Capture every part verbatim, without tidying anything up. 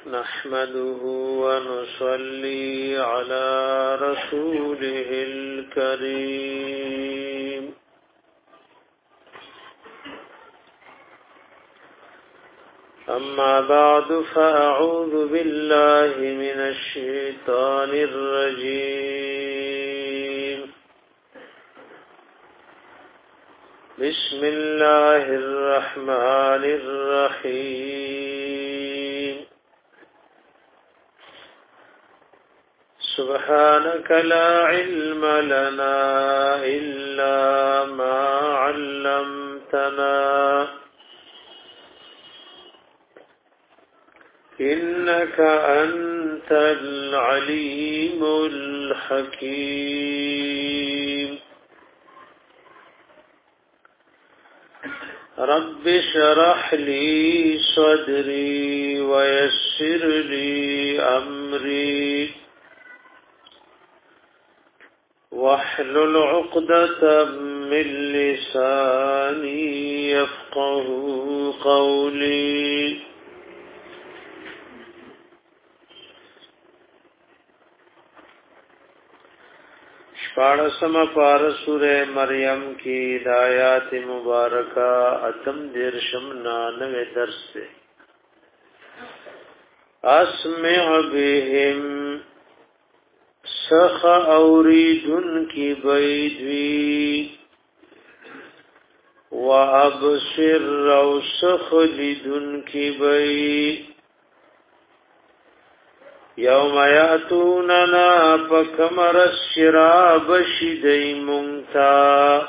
نحمده ونصلي على رسوله الكريم أما بعد فأعوذ بالله من الشيطان الرجيم بسم الله الرحمن الرحيم سبحانك لا علم لنا إلا ما علمتنا إنك أنت العليم الحكيم رب اشرح لي صدري ويسر لي أمري واحلل عقدة من لساني يفقه قولي شپاڑسم پار سورہ مریم کی آیات مبارکہ اتم درشم نانوے درس سے اسمع بهم سخ اوریدن کی بیدوی و ابصر رو سخ لدن کی بید یوم یاتوننا فکمر الشراب شدی منتا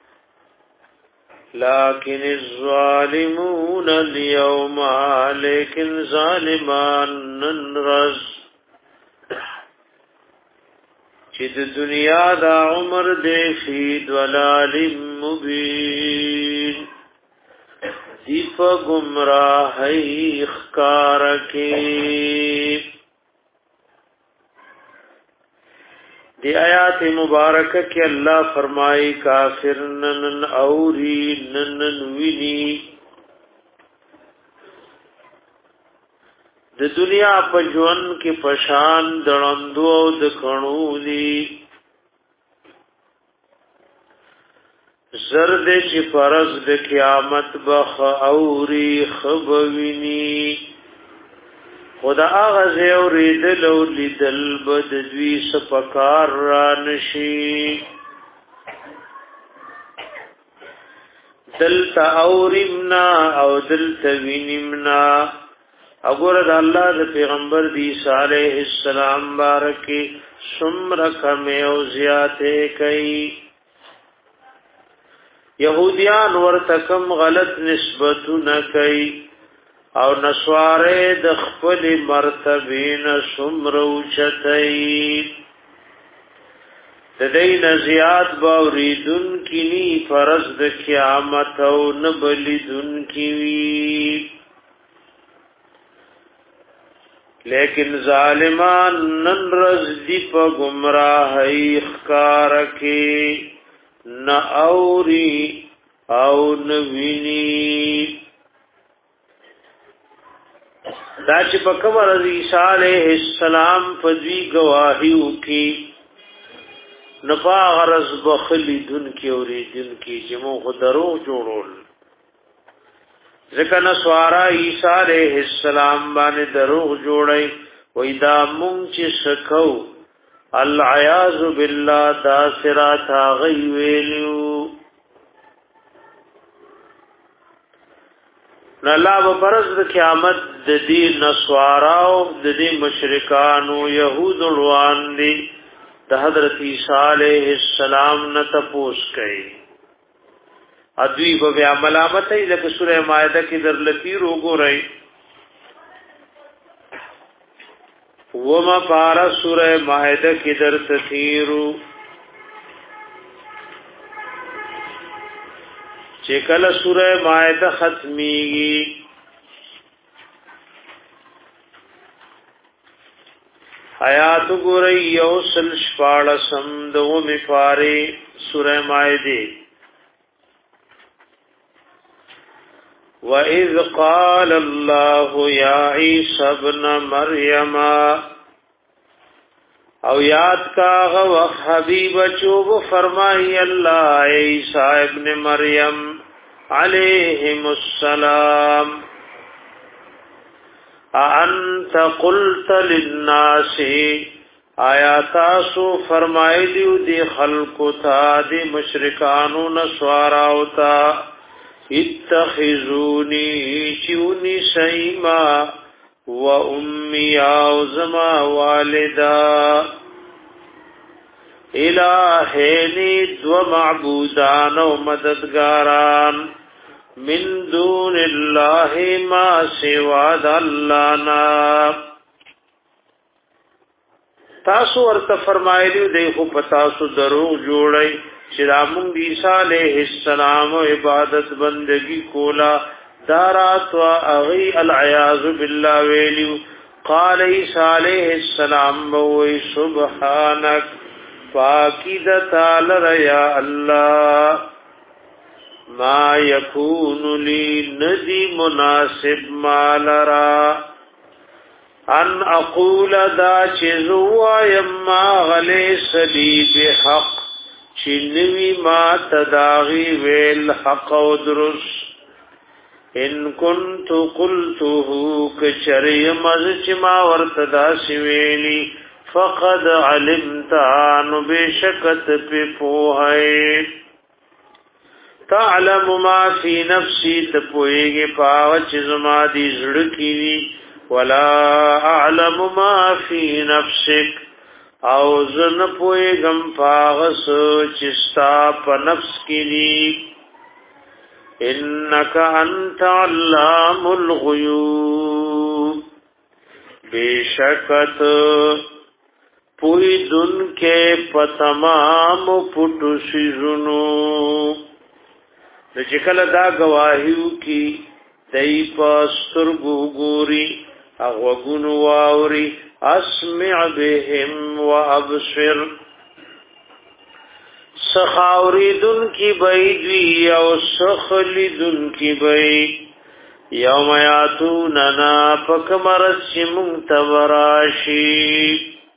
لیکن الظالمون اليوم لیکن ظالمان ننرز چید دنیا دا عمر دے فی دولال مبین دیپ گمراہی اخکارکی دی آیات مبارکہ کی اللہ فرمائی کافر نن اوری نن وینی د دنیا په ژوند کې پشان دړندو او د کڼو دي زرد چې فرض د قیامت بخ اوری خبوینی خدا آغاز اوریدل او لیدل بد دوی سپکار را نشي دلتا اوریمنا او دلتا وینمنا اگر د الله د پیغمبر دی صالح السلام بارکی سمر کم او زیاته کئی یهودیان ورتکم غلط نسبتو نکئی او نسواره د خپل مرتبین سمر اوچتئی تدین زیاد باوریدن کینی فرض د قیامت او نبلیدن کیوی لیکن ظالمان نن رز دی پا گمراہی اخکار کی نا اوری او نوینی دا چی پا کمر از عیسیٰ علیہ السلام پدوی گواہیو کی نپا غرز بخلی دن کی اوری دن کی جمو خدرو جوڑول ذکر نسوارا عیسیٰ علیہ السلام بانے دروغ جوڑی ویدا مونچ سکو العیاذ باللہ دا سرات آغی ویلیو ناللہ بپرز دا قیامت دا دی نسواراو دا دی مشرکانو یہود الوان دی دا حضرت عیسیٰ علیہ السلام نتپوس کئی ادوی به بیا ملامت ای لکه سوره مائده کې در لتی روغو رہی وما پارا سوره مائده کې در تثیرو چې کله سوره مائده ختمیږي آیات ګورئ یو سل شپاړسم دو می پاره سوره مائده وَإِذْ قَالَ اللَّهُ يَا عِيسَى ابْنَ مَرْيَمَ او یاد کا غو حبیب چوب فرمائی اللہ عیسیٰ ابن مریم علیہم السلام انت قلت للناس آیا تاسو فرمائی دیو دی خلقو تا دی مشرکانو نسواراو تا اتخذونی چونی سیما و امی آوزما والدا الہینی دو معبودان و مددگاران من دون اللہ ما سواد اللہنا تاسو ورته فرمایلیو دی خو پتاسو دروغ جوړی چې رامون عیسی علیہ السلام عبادت بندگی کولا دارات و اغی العیاذ باللہ ویلیو قال عیسی علیہ السلام بوئی سبحانک پاکیدت آلر یا اللہ ما یکون لی ندی مناسب مالرا ان اقول دا چزوا یما غلی سلی بحق چنوی ما تداغی ویل حق و درس ان کنت قلته کچری مزچ ما ورتدا سویلی فقد علمت عنو بشکت پی پوہی تعلم ما فی نفسی تپوئیگی پاوچ زما دی زڑکی دی ولا اعلم ما فی نفسک او زن پوئیگم پاغس چستا پا نفس کی دی انک انت علام الغیوب بیشکت پوئی دن کے پتمام پٹو سیزنو نچکل دا گواہیو کی دی پاسترگو گوری اغوگن واوری اسمع بهم و ابصر سخاوری دن کی بیدوی او سخلی دن کی بید یوم یاتوننا پکمرس منتبراشی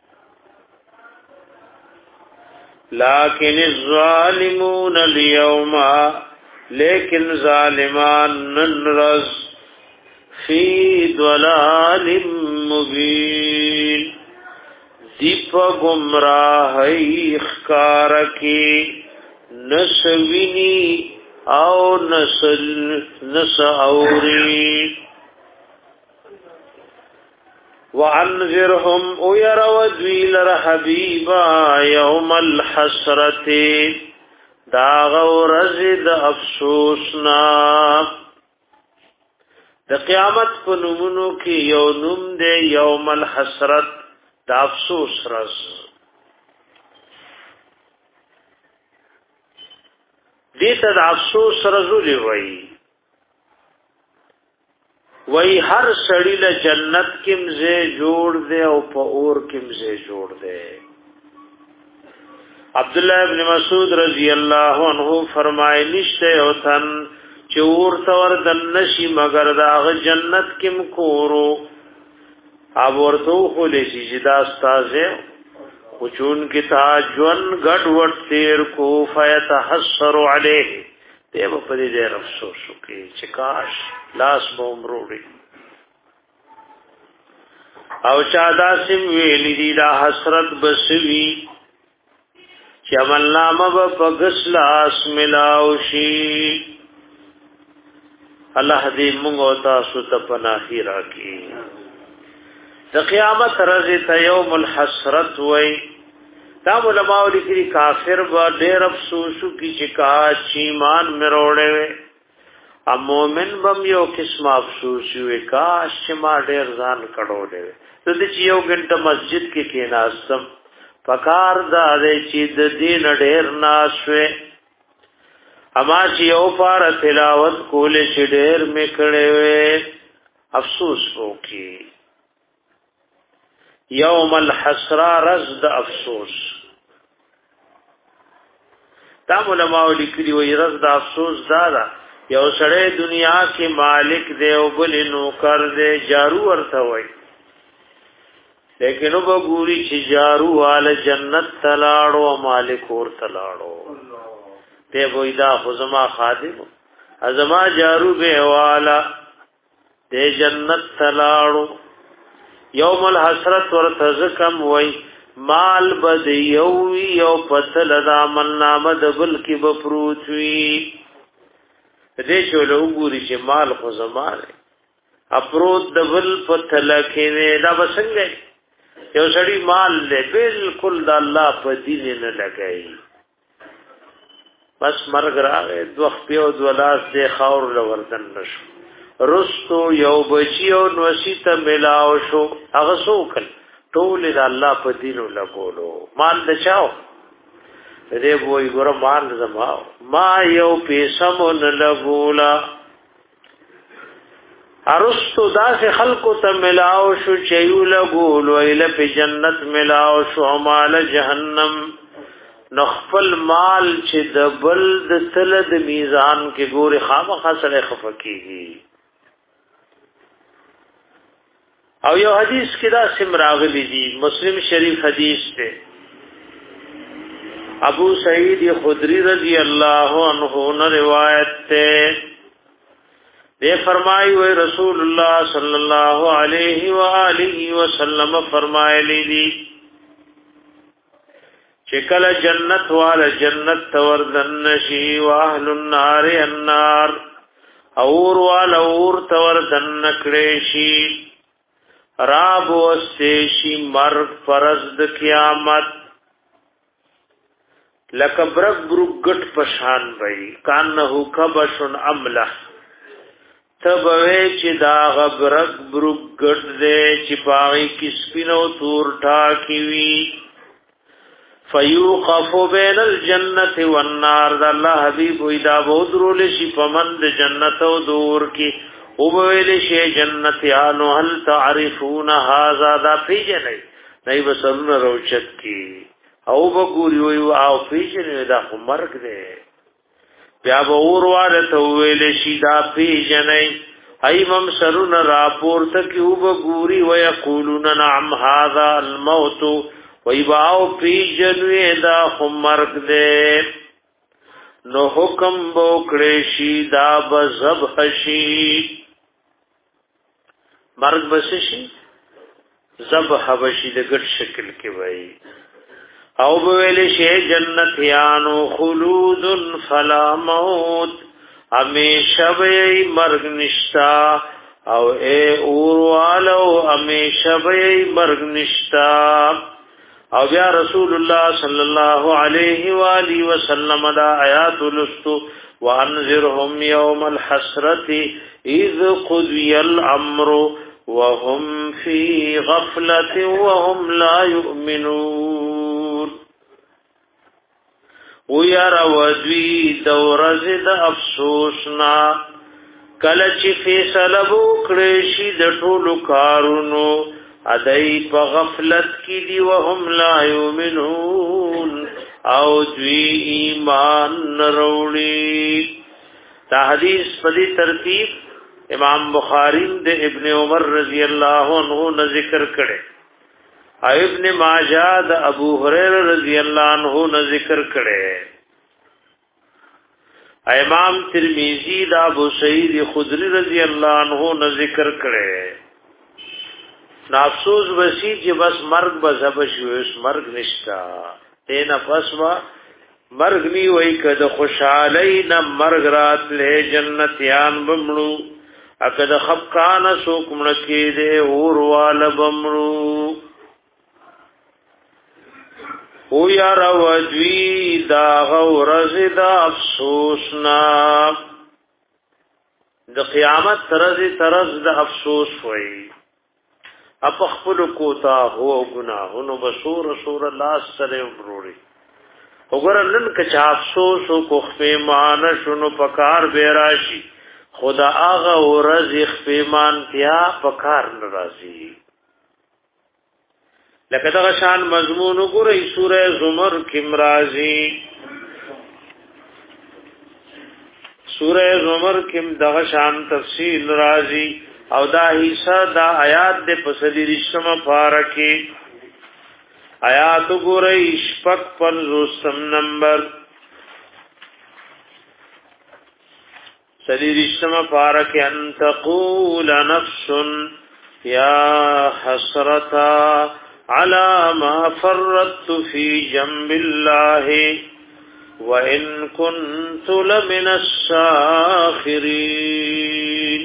لیکن الظالمون اليوم لیکن ظالمان ننرز فی ضلال مبین دیپ گمراہی اخکارکی نسوینی او نسل نسعوری وعنذرهم اویرودوی لرحبیبا یوم الحسرت داغ و رزد افسوسنا د قیامت په نومونو کې یو نوم دی یوم الحسرت د افسوس رز دې ته د افسوس رزولي وای وای هر سړی له جنت کې مزه جوړ دی او په اور کې مزه جوړ دی عبد الله ابن مسعود رضی الله عنه فرمایي نشته او تن چور تور دن نشی مگر داغ جنت کم کورو اب ورتو خولی سی جدا استازے خچون کی تاجون گڑ وٹ تیر کو فیتحسر علیہ تیب پدی دیر افسوسو کی چکاش لاس بومروڑی او چادا سم ویلی دی دا حسرت بسوی چمل نام با پگس لاس ملاوشی الله دې موږ او تاسو ته پناهي راکړي د قیامت ورځ ته یوم الحسرت وای دا علماء لیکلي کافر به ډېر افسوس کی چې کاش ایمان مروړې ا مومن بم یو قسم افسوس وي کاش چې ما ډېر ځان کړولې د دې چې یو غنټه مسجد کې کېناستم پکار دا دې چې د دین ډېر ناشوي اما چې یو پار تلاوت کول چې ډېر میکړې وې افسوس وکي یوم الحسرا رزد افسوس دا علماء لیکلي وې رزد افسوس دا دا یو سړی دنیا کې مالک دی او بل نوکر دی جارو ورته وای لیکن وګوري چې جارو والا جنت تلاړو مالک اور تلاړو ته وای دا خزما خادم ازما جارو به والا د جنت تلاړو یوم الحسرت ورته زکم وای مال بد یو یو پتل د عمل نامه د بل کې بپروت وی دې چې له وګوري چې مال خزما اپروت د بل پتل کې دا وسنګ یو سړی مال له بالکل د الله په دین نه لګای بس مرګ راغی دوخ په دولاس د خاور لوردن نشو رستو یو بچیو نوسیت ملاو شو هغه سوکل ټول د الله په دین لګولو مال دچاو دې وای ګور مال زما ما یو پیسمون لګولا ارستو داس خلقو ته ملاو شو چيو لګول ویل په جنت ملاو شو مال جهنم نخفل مال چې د بل د تل د میزان کې ګوري خامخا سره خفقيږي او یو حدیث کې دا سم راغلی دی مسلم شریف حدیث ته ابو سعید خدری رضی اللہ عنہ نے روایت ته دے فرمائی ہوئے رسول اللہ صلی اللہ علیہ وآلہ وسلم فرمائے دی چکل جنت والا جنت توردن نشی واہل النار النار اور والا اور توردن نکڑیشی راب وستیشی مرگ فرزد قیامت لکبرک برک گٹ پشان بئی کانہو کبشن املح تبوی چې دا غبرک برک گٹ دے چپاغی کسپینو تور ٹاکی وی فیوقف بین الجنت والنار دا اللہ حبیب ویدا بودرول شی پمند جنت و دور کی اوبویل شی جنت یانو حل تعرفون هازا دا پیجنی نئی بسرون روچت کی او بگوری ویو آو پیجنی دا خو مرگ دے بیا به اوروال ته ویل شي دا پیجنې ایمم سرون راپور ته کې وب ګوري ويقولون نعم هذا الموت ويباو پیجنې دا خمرګ دې نو حکم بوکړې شي دا بذبح شي مرګ بس شي ذبح بشي د ګډ شکل کې وای او بویل شی جنت یانو خلود فلا موت ہمیشہ بی مرگ نشتا او اے اوروالو ہمیشہ بی مرگ نشتا او بیا رسول اللہ صلی اللہ علیہ وآلہ وسلم دا آیات لستو وانذرهم یوم الحسرت اذ قضی الامر وهم فی غفلت وهم لا یؤمنون ویرا ودوی دورز د افسوسنا کله چې فیصله وکړي شي د ټولو کارونو ادای په غفلت کې دی وهم لا یؤمنون او دوی ایمان نروړي دا حدیث په دې ترتیب امام بخاری د ابن عمر رضی الله عنه نے ذکر کړي ابن ماجہ د ابو هريره رضی اللہ عنہ نے ذکر کړي امام ترمذی د ابو سعید خدری رضی اللہ عنہ نے ذکر کړي نافسوس وسی چې بس مرگ بزب شوس مرگ نشتا تینا پسوا مرگ نی وای کده خوشالی نه مرگ رات له جنتیان بمړو اکده خفقان سوک مړکی دے اور وال بمړو او یا روجوی دا غورز دا افسوسنا د قیامت ترز ترز د افسوس وئی اپ خپل کوتا هو گناهونو بسور رسول الله سره وروړي وګور نن کچا افسوس کو خپېمان شنو پکار بیراشي خدا هغه ورځ خپېمان تیا پکار ناراضي لکه دا شان مضمون وګورئ سوره زمر کې مرাজি سورہ زمر کم دغه شان تفصیل راځي او دا حصہ دا آیات د پسدی رشمه فارکی آیات ګورئ شپږ پنځوسم نمبر سدی رشمه فارکی ان تقول نفس یا حسرتا على ما فرطت في جنب الله وَإِن كُنتُ لَمِنَ السَّاخِرِينَ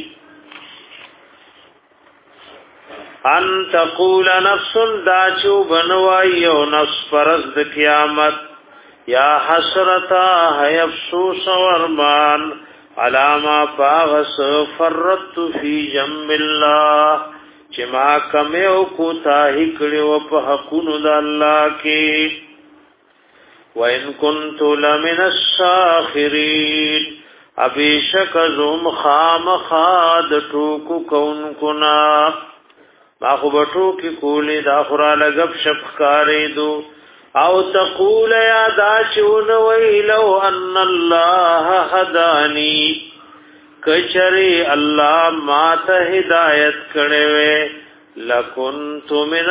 ان تقول نفس داچو بنوائی و نفس پرز د قیامت یا حسرتا ہے افسوس و ارمان علاما پاغس فرطت فی جنب اللہ چما کمیو کو تاہی کڑی و پحقون دا اللہ کی وَإِن كُنتُ لَمِنَ السَّاخِرِينَ ابیشک زم خام خاد ٹوکو کون کنا ما خو بټوکی کولی دا خورا لگب شپ کاری دو او تقول یا دا چون ویلو ان اللہ حدانی کچری اللہ ما تا ہدایت کڑوے لکنت من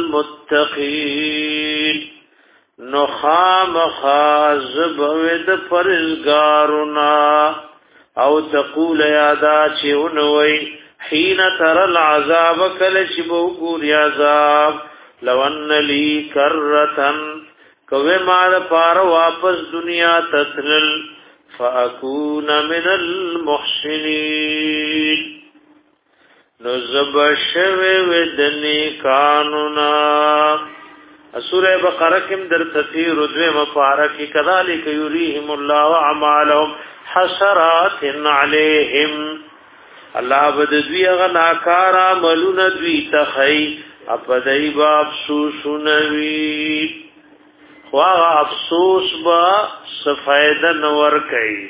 المتقین نخام خازب ود پرزگارنا او تقول یادا چونوی حین تر العذاب کلچ بوگوری عذاب لون لی کرتن کوئی مال پار واپس دنیا تتلل فاکون من المحسنین نزب شوی ودنی کانونا سورہ بقرہ کم در تثیر دوی مفارکی کذالک یریہم اللہ اعمالهم حسرات علیہم اللہ بدوی غناکار عملون دوی تخی اپدائی با افسوس نوی خواہ افسوس با سفیدہ نور کئی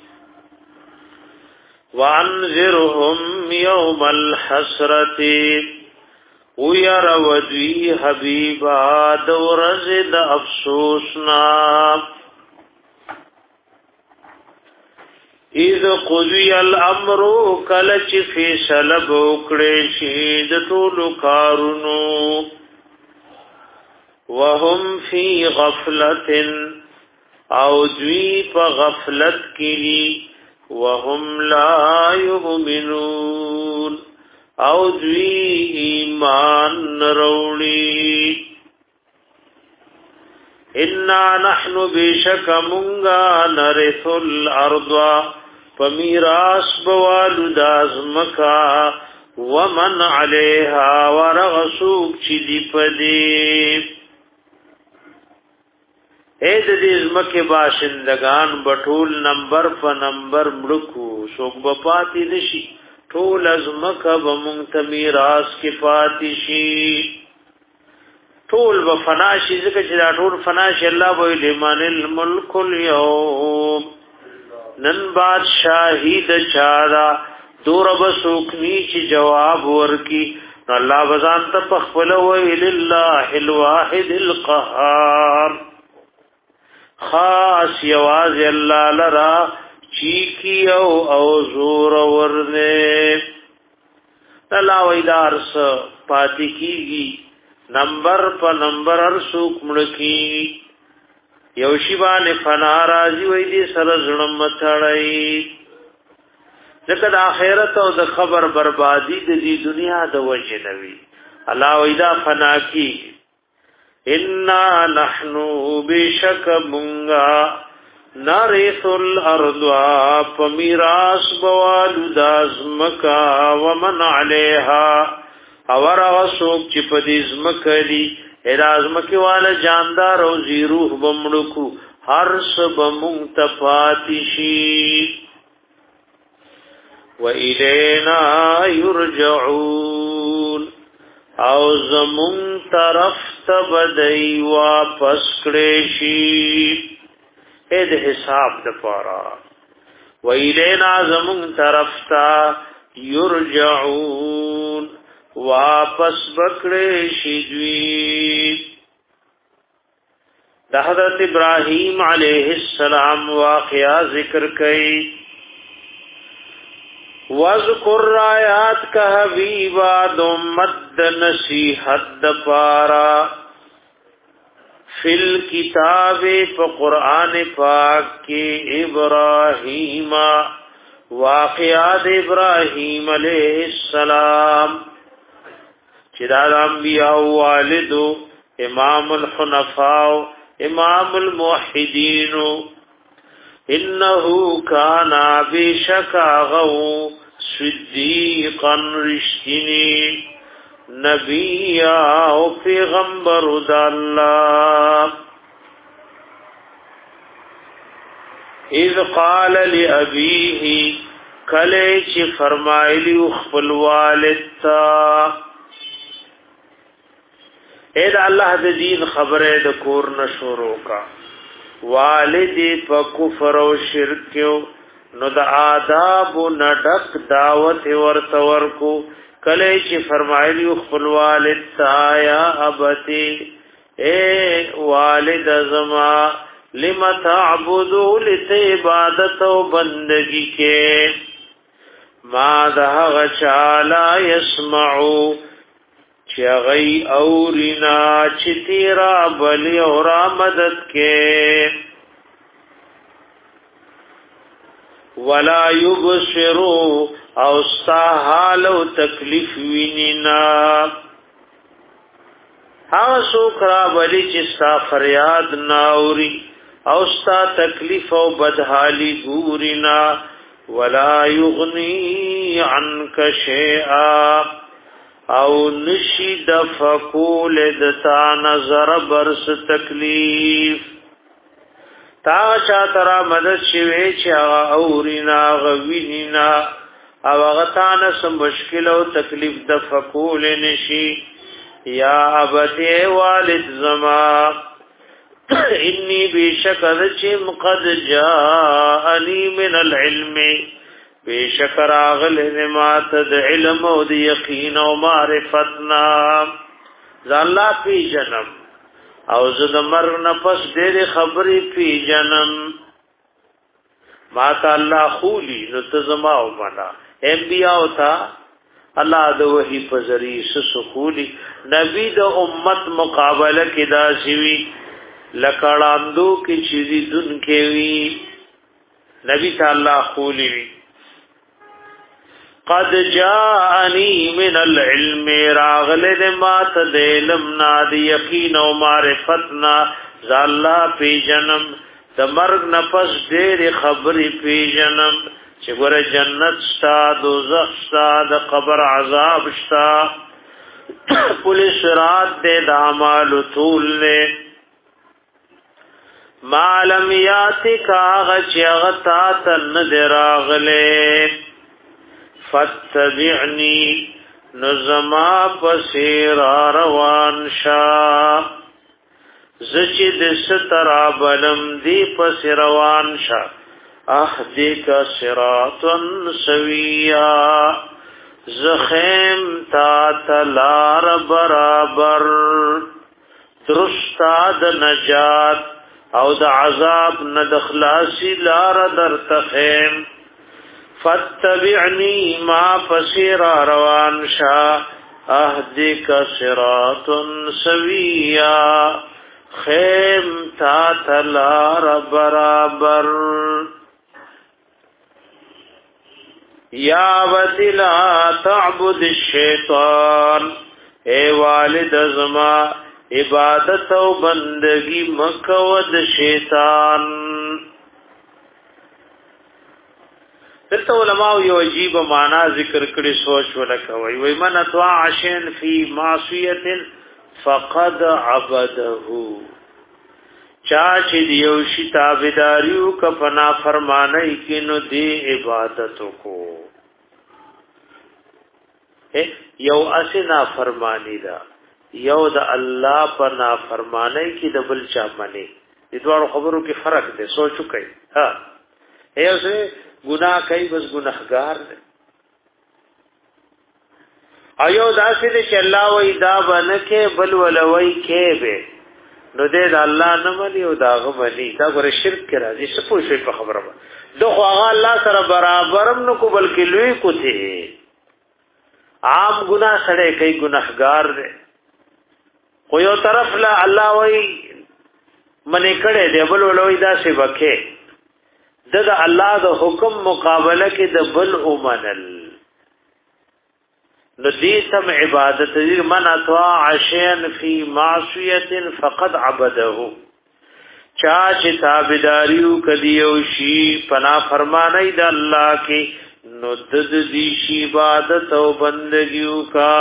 وانذرهم یوم الحسرتی ویر ودوی حبیبا دورز دا افسوسنا اذ قضی الامر کلچ فیصل بوکڑیشی دطول کارنو وهم فی غفلت او دوی پا غفلت کی وهم لا یؤمنون او دوی ایمان نروڑی انا نحن بیشک منگا نرث الارض فمیراس بوالو دازمکا ومن علیها ورغسوک چی دی پدی اید دیزمک باشندگان بطول نمبر پا نمبر مڑکو سوک بپاتی نشی ټول ازمکه بمونږ میراث کې پاتې شي ټول به فنا شي ځکه چې دا ټول فنا شي الله به لمن الملك اليوم نن بادشاہی د چارا دور بسوکنی چې جواب ورکی الله بزان ته پخپل وی لله الواحد القهار خاص یواز الله لرا چیکی او او زور ورنے تلا ویدار سا پاتی کیگی نمبر پا نمبر ارسوک مڑکی یوشی بان فنا رازی ویدی سر زنم متڑائی لکد آخیرت او د خبر بربادی د دی دنیا د وجه نوی اللہ ویدا فنا کی انا نحنو بشک منگا نارث الارض فمیراس بوالو دازمکا ومن علیها اور غسوک چی پدیزمکلی ارازمکی والا جاندار و زیروح بمڑکو حرس بمونتفاتشی وَإِلَيْنَا يُرْجَعُونَ او زمون طرف تبدئی واپس کڑیشی اید حساب دپارا وَإِلَيْنَا زمون طرف تا یرجعون واپس بکڑیشی دوی دا حضرت ابراہیم علیہ السلام واقعہ ذکر کئی وذکر آیات کا حبیبا دمت نصیحت دپارا فی الکتاب پا قرآن پاک کی ابراہیم واقعات ابراہیم علیہ السلام چداد انبیاء والدو امام الحنفاء امام الموحدین انہو کانا بیشکا غو صدیقا رشتنی نبی او پیغمبر دا اللہ اذ قال لأبیه کلیچ فرمائلی اخفل والدتا اید اللہ دا دین خبر دا کور نشورو کا والدی پا کفر و شرکیو نو دا آداب و ندک دعوت ورطور کو کلی چی فرمائلی اخفل والد تایا ابتی اے والد ازما لما تعبدو لت عبادت و بندگی کے ما دہا غچالا یسمعو چی غی اورینا چی تیرا بلی اورا مدد کے ولا یبصرو او ستا حال او تکلیف وینینا ها سوکرا بلی چی ستا فریاد ناوری او ستا تکلیف او بدحالی گورینا ولا یغنی عنک شیئا او نشی دفکول دتا نظر برس تکلیف تا چا ترا مدد شوی چی آغا اورینا غوینینا او غتان سم مشکل او تکلیف دفکول نشی یا ابتی والد زما انی بیشک ذچم قد جاءنی من العلم بیشکر آغل نمات د علم او د یقین او معرفتنا زاللہ پی جنم او زد مرگ نفس دیر خبری پی جنم ماتا اللہ خولی نتزماو منا انبیاء تا اللہ د وحی پزری سسخولی نبی د امت مقابلہ کی دا سوی لکڑاندو کی چیزی دن کے وی نبی تا اللہ خولی وی قد جاءنی من العلم راغلد ما تدلمنا دی یقین و معرفتنا زاللہ پی جنم د مرگ نفس دیر خبری پی جنم چه گر جنت شتا دوزخ شتا د قبر عذاب شتا پولیس رات دے دامال طول لے معلم یاتی کاغ چیغتا تن دراغلے فتبعنی نظما پسیر روان شا زچی دسترا بلم دی پسیر روان شا احدیک صراطا سویا زخیم تا تلار برابر درستا د نجات او د عذاب ندخلاسی لار در تخیم فتبعنی ما پسیر روان شا اهدک صراطا سویا خیم تا تلار برابر یا وتلا تعبد الشیطان اے والد ازما عبادت او بندگی مکود شیطان. دلته علماء یو عجیب معنا ذکر کړي سوچ ولکوي وای من اطاع شین فی معصیه فقد عبده چا چې یو شی تابعداریو کفنا فرمانای کینو دی عبادت کو یو اسنا فرمانی دا یو د الله پر نافرمانی کی د بل چا منی د دوه خبرو کې فرق دی سوچو کوي ها ایسه گناہ کوي بس گناہگار دی ایو داسې چې الله وای دا باندې کې بل ولوي کې به نو دې الله نه ملي او داغه ملي دا ګره شرک کې راځي څه پوښي په خبره ده دغه هغه الله سره برابرم نو کو بلکې لوی کوته عام ګناه سره کوي ګناهګار دی خو یو طرف لا الله وای منې کړه دی بل ولوي دا څه وکه دغه الله د حکم مقابله کې د بل اومنل ندیتم عبادت من اطاع شیئا فی معصیت فقد عبده چا چې تابعداریو کدیو شی پنا فرمانای د الله کې نو د دې شی عبادت او بندګیو کا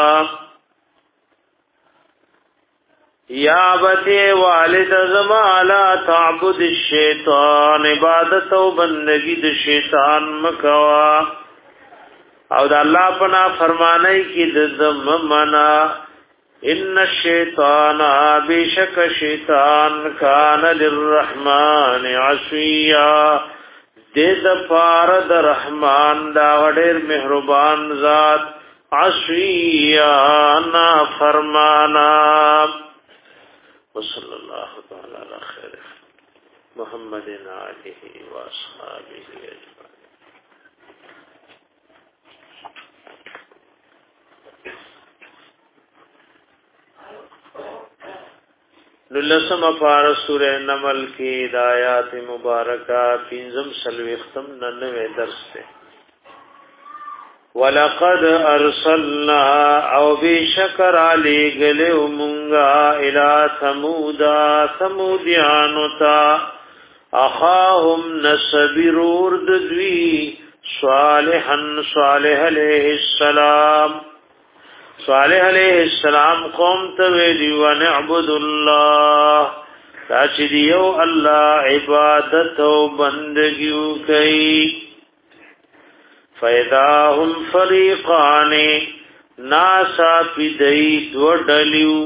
یا بته والد زما لا تعبد الشیطان عبادت او بندگی د شیطان مکوا او د الله پنا فرمانای کی د زمنا ان الشیطان بیشک شیطان کان للرحمن عصیا دې د پار د رحمان دا ډېر مهربان ذات عصیا نا فرمانا وصلی الله تعالی علی خیر محمد علیه و اصحابہ اجمعین. لسم پار سورہ نمل کی آیات مبارکہ پینزم سلوی ختم ننوے درس سے وَلَقَدْ أَرْسَلْنَا او بشکر علی گلو منگا الى ثمودا ثمودیانتا اخاهم نسبرور ددوی صالحا صالح علیہ السلام صالح علیہ السلام قوم ته ویلی و نعبد الله دا چې دیو الله عبادت او بندګیو کوي فیداهم فریقان ناسا پیدای دو ډلیو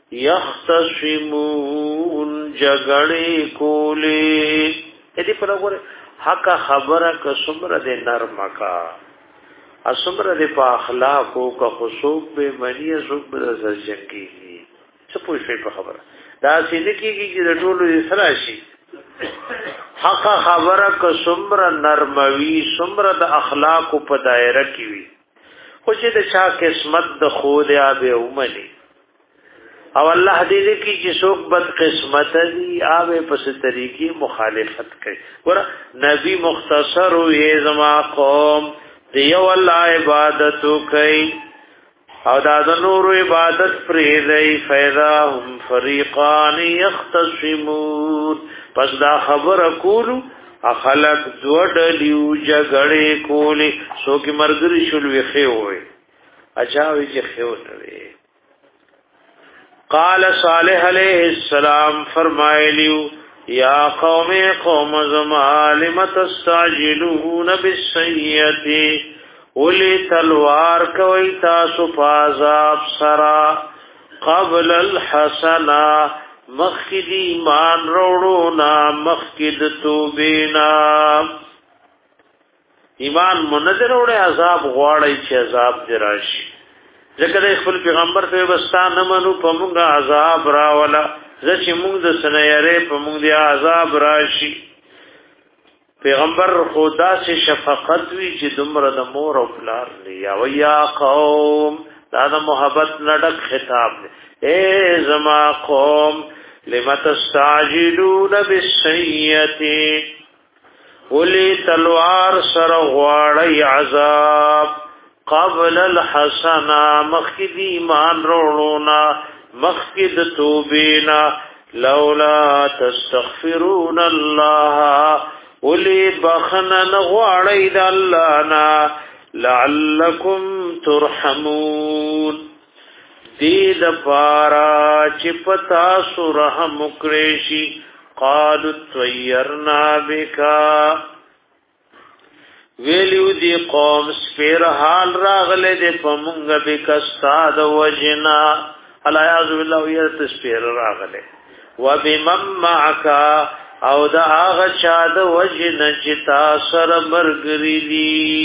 یختصمون جګړې کولې دې په لګوره حق خبره که څومره دې نرمه کا اسمره د په اخلاق او که خصوص به منی زوب د زنګي څه پوښي په خبره دا سینه کېږي چې د ټولو سره شي حق خبره که څومره نرموي څومره د اخلاق په دایره کې وي خو چې د چا قسمت د خود یا به ومني او الله دې کې چې څوک بد قسمت دي اوبه په ست طریقې مخالفت کوي ګور نبی مختصر وي زما قوم دیو الله عبادت کوي او دا د نور عبادت پرې دی فیضاهم فریقان یختصمون پس دا خبر کولو اخلق دوړلیو جګړې کولې سو کې مرګري شول وی وي اچھا وی چې خو نه قال صالح علیہ السلام فرمایلیو یا قوم قوم زما لم تستعجلون بالسیئه ولی تلوار کوي تاسو فازاب سرا قبل الحسنه مخکد ایمان وروړو نا مخکد توبینا ایمان منذر وړي عذاب غواړي چې عذاب دراشي ځکه د خپل پیغمبر ته وستانه منو په موږ عذاب راولا زچ موږ د سنیاره په موږ دی عذاب راشي پیغمبر خدا سے شفقت وی چې دمر د مور او پلار دی یا ویا قوم دا د محبت نډک خطاب دی اے زما قوم لمتستعجلون بالسیئه ولی تلوار سر غواړی عذاب قبل الحسنه مخکد ایمان ورونا مخکد توبینا لولا تستغفرون الله ولی بخنا نغواړی د الله نا لعلکم ترحمون دې د پارا چې پتا سره مکرشی قالوا طيرنا بك ویلیو دی قوم سپیر حال راغله د پمنګ بک استاد وجنا الیاذ بالله یت سپیر راغله وبمم معك او دا هغه چا د وجنا چې تاسو مرګری دی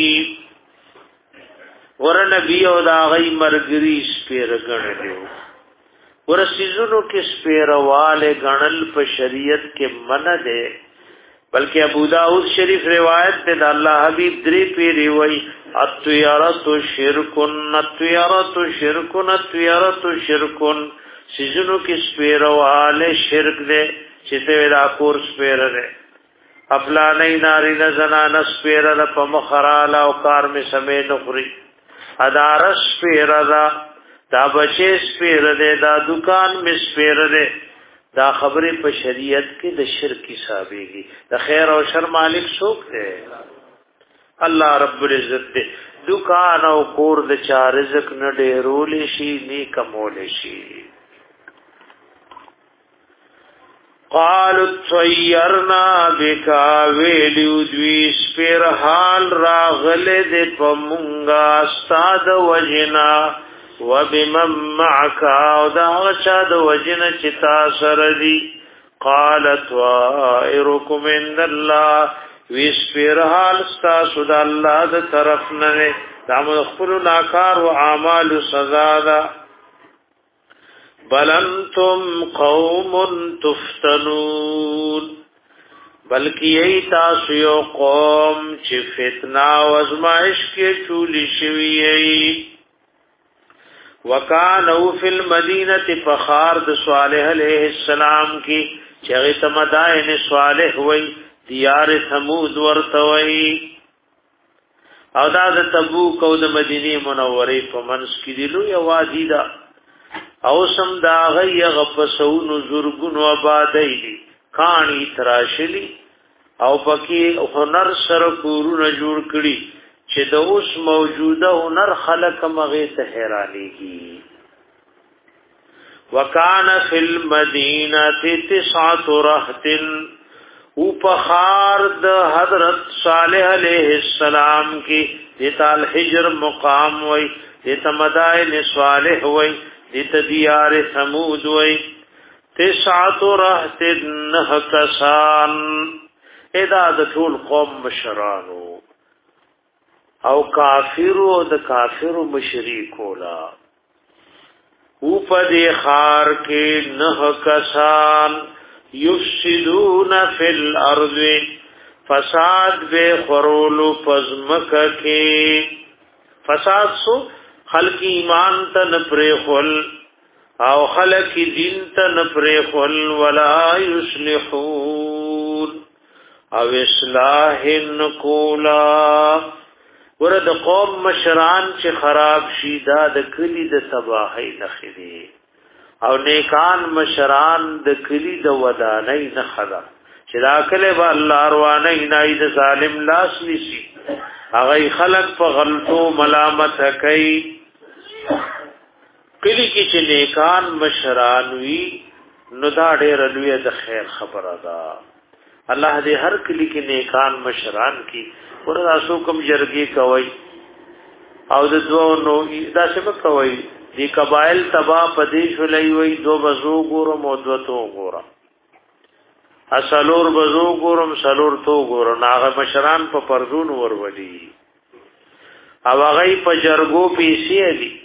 ور نبی او دا غي مرګری سپیر غړلو ورسیزونو کې سپیرواله غنل په شریعت کې منع ده بلکې ابو داؤد شریف روایت ته د الله حبیب درې پیری وای اتیارت شرکن اتیارت شرکن اتیارت شرکن سیزونو کې سپیرواله شرک ده چې ته دا کور سپیره افلانی ناری نزنان سپیره په مخراله او کار می سمې نخري ادارس سپیره دا بچے سپیره ده دا دکان می سپیره ده دا خبره په شریعت کې د شرک حسابيږي د خیر او شر مالک څوک دی الله رب العزت دی دکان او کور د چا رزق نه ډېرول شي نه کمول شي قالوا طيرنا بك ویلو دوی سپیر حال راغله د پمونګه استاد وجنا وبمن معك او دا چا د وجنه چتا سره دي قالت وائركم عند الله ويسفر حال استاسو د الله د طرف نه دا مخفل ناکار او اعمال سزا ده بلنتم قوم تفتنون بلکی ای تاسو یو قوم چې فتنه او ازمائش کې چولی شوی ای وکانو فی المدینه فخار د صالح علیہ السلام کی چغه تمدائن صالح وی دیار ثمود ورتوی او دا د تبوک او د مدینه منوره په منس کې دی لوی وادي دا او سم دا غي غفسون زرغون آبادی دی کانی تراشلی او پکې هنر سره کورونه جوړ کړي چې د اوس موجوده هنر خلق مغه ته حیرانيږي وکانا فی المدینه تسعه رهط او پخار د حضرت صالح علیہ السلام کی دیتا الحجر مقام وی دیتا مدائن صالح وی دیتا دیار ثمود وی تسعه رهط نه کسان ادا د ټول قوم مشرانو او کافرو د کافرو مشرکولا او پدې خار کې نه کسان یفسدون فی الارض فساد به خرولو پزمک کې فساد سو خلق ایمان ته نپرې خل او خلق دین ته نپرې خل ولا یصلحون او اصلاح نکولا ورد قوم مشران چې خراب شي دا د کلی د تباہی نخدي او نیکان مشران د کلی د ودانۍ نخدا چې دا کله به الله روانه نه د ظالم لاس نشي هغه خلق په غلطو ملامت کوي کلی کې چې نیکان مشران وي نو دا ډېر لوی د خیر خبره ده الله دې هر کلی کې نیکان مشران کی ورته تاسو کوم جرګي کوي او د دوه نو دا څه کوي دی قبایل تبا پدیش ولای وی دو بزو ګورم او دو تو ګورم اصلور بزو ګورم سلور تو ګورم هغه مشران په پردون ورولي او هغه په جرګو پیسې دي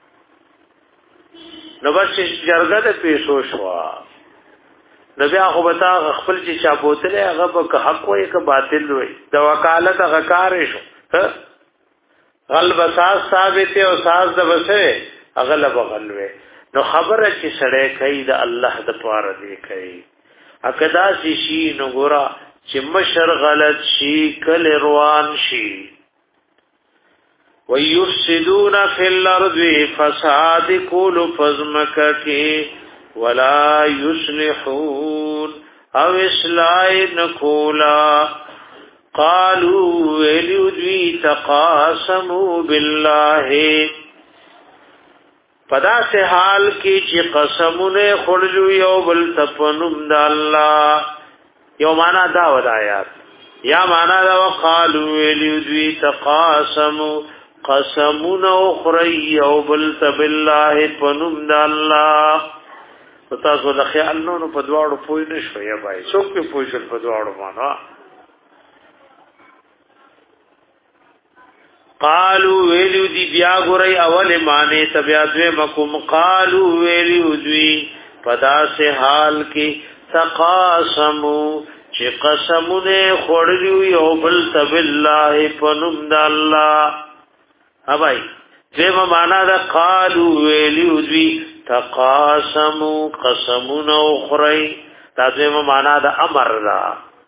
نو بس جرګه د پیسو شوا نو بیا خو بتا خپل چې چا بوتله هغه په حق وای که باطل وای د وکالت هغه کار شو غلب اساس ثابت او اساس د بسره اغلب غلوه نو خبره چې سړی کوي د الله د پاره دی کوي اکدا شي نو ګورا چې مشر غلط شي کل روان شي ويفسدون في الارض فساد كل فزمكه ولا يصلحون او اصلاح نکولا قالوا ولودوی تقاسموا بالله پدا سے حال کی چې قسمونه خورلو یو بل تپنم د الله یو معنا دا ودایات یا معنا دا وقالوا ولودوی تقاسموا قسمونه خوري یو بل تبالله پنم د الله تاسو د خیال نو په دواړو پوي نشو یا بای څوک په پوښل په دواړو معنا قالو ویلو دی بیا ګورای اول معنی تبیا دوی مکم قالو ویلو دی پدا سے حال کی تقاسمو چې قسمونه خورلیو یو بل تبالله پنوم د الله هبای دیمه معنا دا قالو ویلو دی تقاسمو قسمونه خورای دا دیمه معنا دا امر را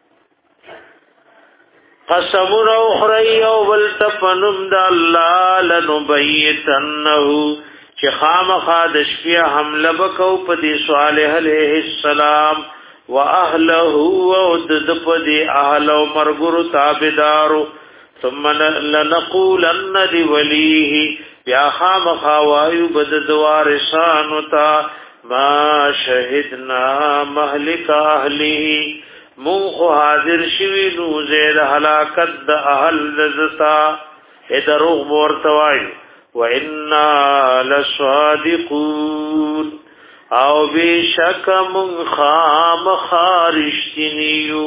قسمون اخری او بلتفنم دا اللہ لنبیتنہو چه خام خادش پیا حمل بکو پدی صالح علیہ السلام و اہلہو و دد پدی اہل و مرگر تابدارو ثم لنقولن دی ولیه بیا خام خاوائیو بدد وارسانو تا ما شہدنا مہلک اہلیه مون خو حاضر شوی نو زید حلاکت د اهل لزتا ادروغ مورتوای و انا لصادقون او بشک من خام خارشتنیو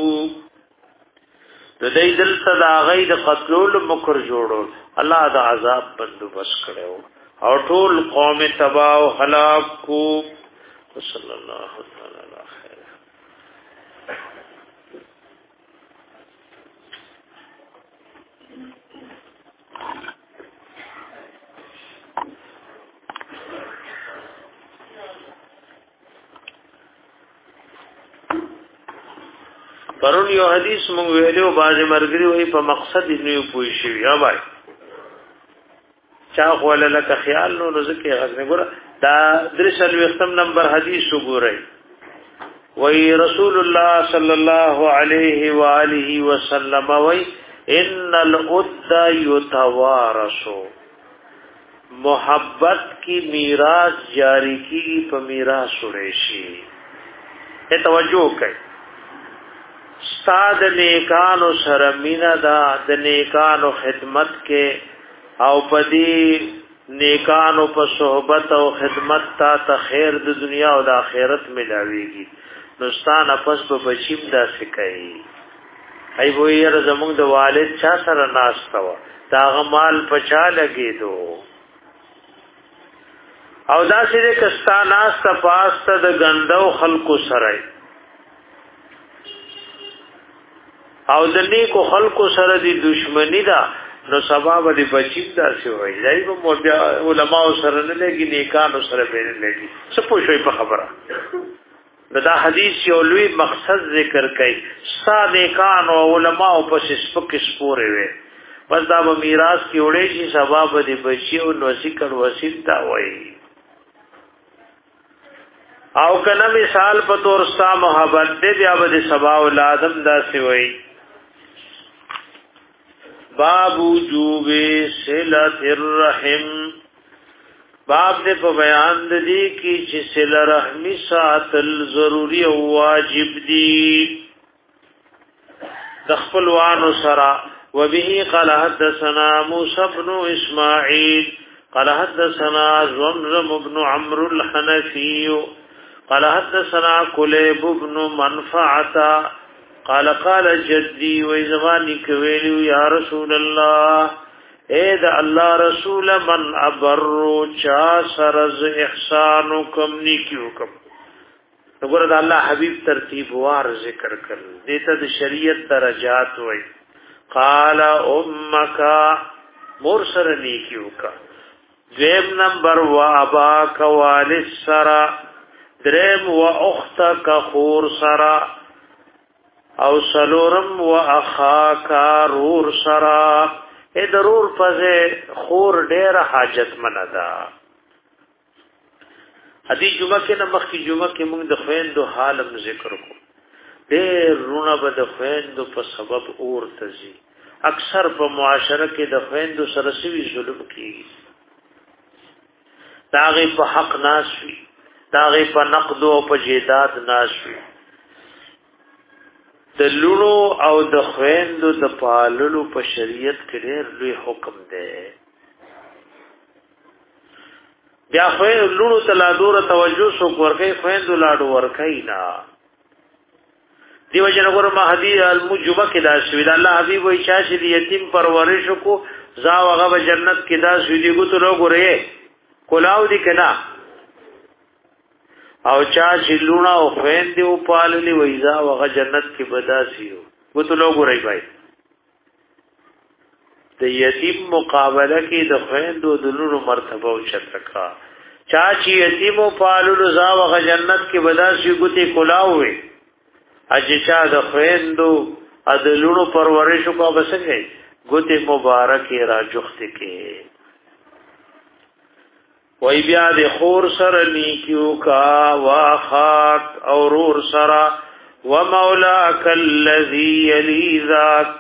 د دې دل صدا غید قتلول مکر جوړول الله د عذاب بندوبس کړو او ټول قوم تباہ او هلاک کو صلی الله تعالی پرون یو حدیث مونږ ویلو باز مرګري وای په مقصد یې نو پوي شي یا بھائی چا خول لك خیال نو رزق غږ ګور دا درسل وختم نمبر حدیث وګورئ وای رسول الله صلی الله علیه و آله وسلم وای ان العد یتوارث محبت کی میراث جاری کی په میراث وړي ته توجه کړئ استاد نیکانو سره مینا دا د نیکانو خدمت کې او پدی نیکانو په صحبت او خدمت تا ته خیر د دنیا او د آخرت ملاويږي نوستان اپس په بچیم دا سکای ای وې زمونږ د والد چا سره ناشتا و دا غمال پچا لګې دو او دا سره کستا ناشتا پاسته د غندو خلقو سره او د نیکو خلقو سره دی دشمنی دا نو سبب دی بچیم دا سی وای دای په علماء سره نه لګي نیکانو سره به نه لګي څه پوښوي په خبره دا حدیث یو لوی مقصد ذکر کړي صادقان او علماء په سپک سپورې وي بس دا به میراث کې وړي شي سبب دی بچیو نو ذکر وسیلتا وای او کله مثال په تور ستا محبت دې بیا به سبا اولادم دا سی وای باب وجوب صلۃ الرحم باب دې په بیان د دې کې چې صله رحمی ساتل ضروری او واجب دي د خپلوانو سره وبه قال حدثنا موسى بن اسماعيل قال حدثنا زمزم بن عمرو الحنفي قال حدثنا كليب بن منفعه قال قال جدي وزماني کويلو يا رسول الله اے دا الله رسول من ابر چا سرز احسانکم نیکیوکم وګوره دا الله حبيب ترتیب وار ذکر کړل دته د شریعت درجات وای قال امک مرسل نیکیوکا دیم نمبر و اباک والد سرا درم و اختک خور سرا او سلورم و اخاکا رور سرا اے ضرور پزه خور ډیر حاجت مندا حدیث جمعه کې نمخ کی جمعه کې موږ د خويندو حالم ذکر کو ډیر رونه به د خويندو په سبب اور تزي اکثر په معاشره کې د خويندو سره سوي ظلم کیږي داغه په حق ناشوي داغه په نقد او په جیداد ناشوي د لونو او د خويندو د پاللو په شریعت کې ډېر لوی حکم دی بیا خويندو لونو ته لا دور توجه سو ورکې خويندو لاډو ورکې نه دیو جن غره مهدی المجبه کې دا شوی د الله حبيب وي چې د یتیم پرورش کو زا هغه جنت کې دا سودی ګوتو لګورې کولاو دي کنا او چا چلونا او خوین دی او پاللی ویزا هغه جنت کې بداسیو ګوتو لګورې بھائی د یتیم مقابله کې د خوین دو دلونو مرتبه او شرکا چا چې یتیم او پاللو زا هغه جنت کې بداسیو ګوتې کولاو وي اج چا د خوین دو ادلونو پرورش کو بسنګي ګوتې مبارک را جخت کې وای بیا د خور سره نیکیو کا واخات اورور سرا ومولاک الذی یلی ذات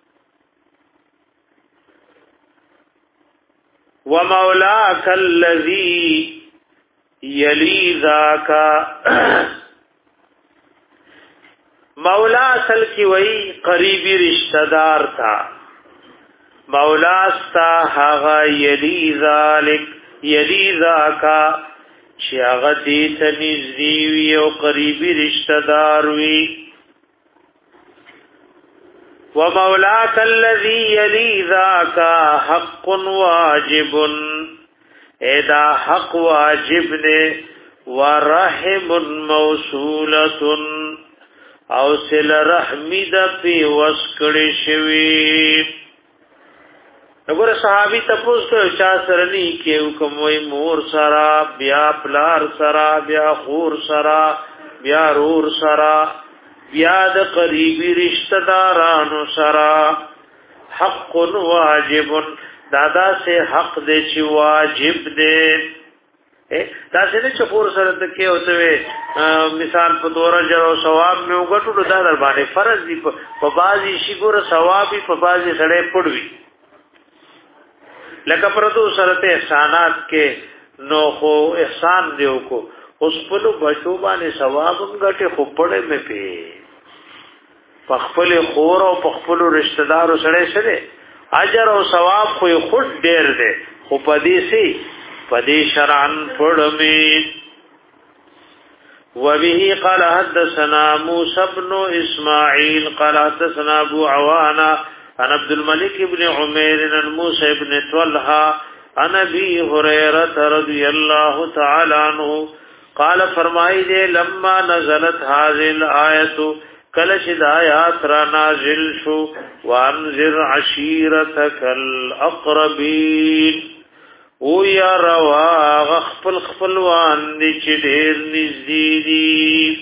ومولاک الذی یلی ذاک مولا اصل کی وای قریبی رشتہ دار تا مولا استا هغه یلی ذالک یلی ذاکا چې هغه دې ته نږدې وي او قریبي رشتہ دار وي ومولاک الذی یلی ذاکا حق واجب ادا حق واجب نے ورحم موصولۃ او سل رحمی د پی وسکړې شوی وګوره صحابي تاسو ته چا سرني کې کوم وي مور سرا بیا پلار سرا بیا خور سرا بیا رور سرا بیا د قریبي رشتہ دارانو سرا حق واجب دادا سے حق دې چې واجب دې دا څنګه چې پور سره د کې اوته مثال په دورا جوړ ثواب مې وګټو دا در باندې فرض دي په بازي شي ګوره ثواب په بازي سره پړوي لکه پردو سره ته احسانات کې نو خو احسان دیو کو اوس په لو بچو باندې ثواب هم غټه خو پړې مې پی پخپل خور او پخپل رشتہ دار سره سره اجر او ثواب خو خود ډیر دی خو پدې سي پدې شرعن پړمې وبه قال حدثنا موسى بن اسماعيل قال حدثنا ابو عوانة عن عبد الملك بن عمير عن موسى بن طلحة عن ابي هريرة رضي الله تعالى عنه قال فرمائے دے لما نزلت هذه الآية کلش دایات را نازل شو وانذر عشيرتك الاقربين او یا روا غخفل خفلوان دی چی دیر نزدیدی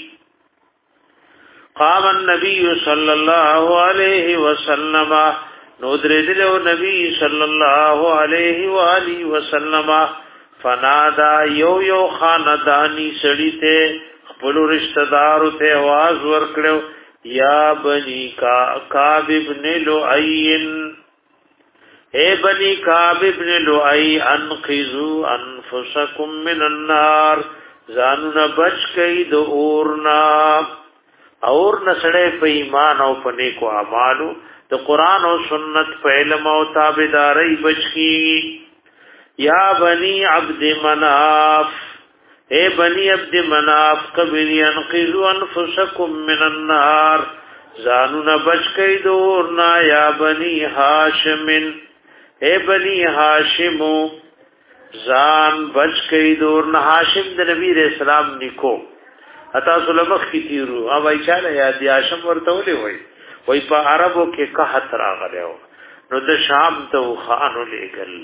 قام النبی صلی اللہ علیہ وسلم نودر دلو نبی صلی اللہ علیہ وآلہ وسلم فنادا یو یو خاندانی سڑی تے خپلو رشتہ دارو تے آواز ورکڑو یا بنی کعب ابن لؤین اے بنی کعب ابن لؤی انقذوا انفسکم من النار زانون بچ کئی دو اورنا اور نسڑے پہ ایمان او پنے کو اعمالو دو قرآن و سنت پہ علم و تابداری بچ کی یا بنی عبد مناف اے بنی عبد مناف قبلی انقذوا انفسکم من النار زانون بچ کئی دو اورنا یا بنی ہاشمن اے بنی ہاشمو زان بچ کئی دور نہ ہاشم د نبی علیہ السلام نکو اتا سلمخ کی تیرو اب ایچاله یاد هاشم ورته ولي وای وای په عربو کې قحط راغلو نو د شام ته خانو لګل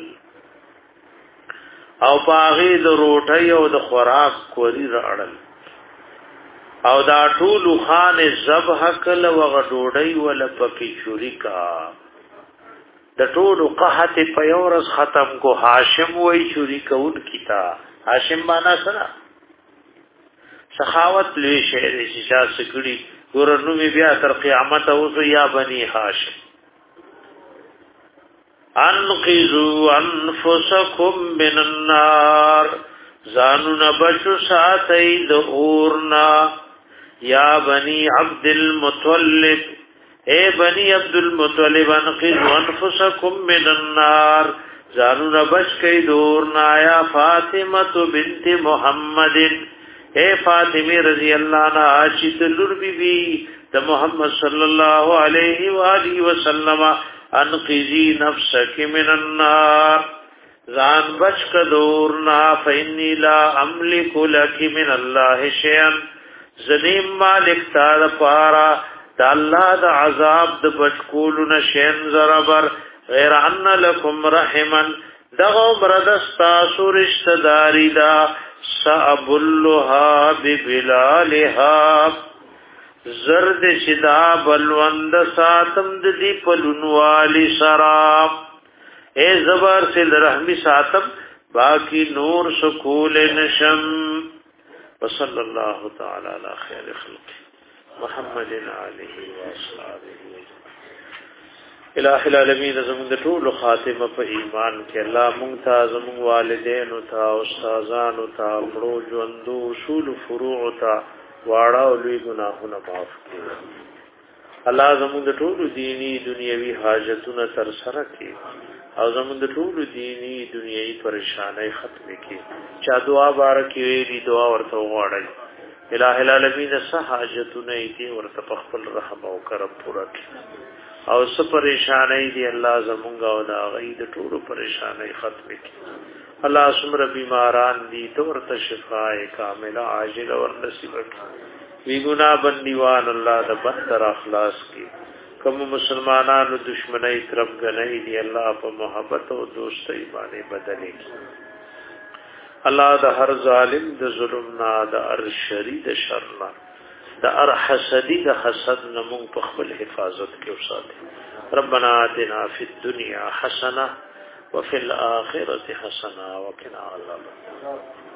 او پاغي د روټي او د خوراک کوری راړل او دا ټول خان ذبح کله وغ ډوډۍ ول پکې شریکا د ټولو قحط په یورس ختم کو هاشم وای شوری کون کیتا هاشم معنا سره سخاوت لوی شعر شیشا سکړي ګورنو می بیا تر قیامت او یا بنی هاشم انقذوا انفسکم من النار زانون بچو ساتید اورنا یا بنی عبد المطلب اے بنی عبد المطلب انقذوا انفسکم من النار زانون بچ کئی دورنا یا فاطمہ بنت محمد اے فاطمی رضی اللہ عنہ چیت لور بی بی د محمد صلی اللہ علیہ وآلہ وسلم انقذی نفسک من النار زان بچ کدورنا فإنی لا املک لک من الله شیئا زنیم مالک تا پارا دا اللہ دا عذاب دا بچکولو نشین زربر غیر ان لکم رحمن دغو بردستا رشتداری دا سأبلها ببلالها زرد شدا بلوند ساتم دی پلنوالی سراب اے زبر سل رحمی ساتم باقی نور سکول نشم وصلی اللہ تعالی علی خیر خلق محمد علیہ وآلہ الہ العالمین زمون د ټول خاتمه په ایمان کې الله مونږ ته زمون والدین او تا استادان او تا مړو ژوندو اصول فروع او تا واړه او لوی ګناهونه معاف کړي الله زمون د ټول دینی دنیوي حاجتونه تر سره کړي او زمون د ټول دینی دنیوي پریشانای ختم کړي چا دعا بارک وی دعا ورته وغواړي الہ العالمین صح حاجتونه دې ورته په خپل رحم او کرم پوره کړي او س پریشانای دی الله زمونږ او دا غي د ټولو پریشانای ختم کړي الله سمره بیماران دي تورته شفای کامله عاجل او نصیب کړي وی ګنا بندیوان الله د بدتر اخلاص کړي کوم مسلمانانو دشمنی طرف غنۍ دی الله په محبت او دوستۍ باندې بدلې کړي الله د هر ظالم د ظلم نه د هر شری د شر نه دا ار حسدی دا حسد نمون په خپل حفاظت کې وساتي ربنا آتنا فی الدنیا حسنه وفي الاخره حسنه وقنا عذاب النار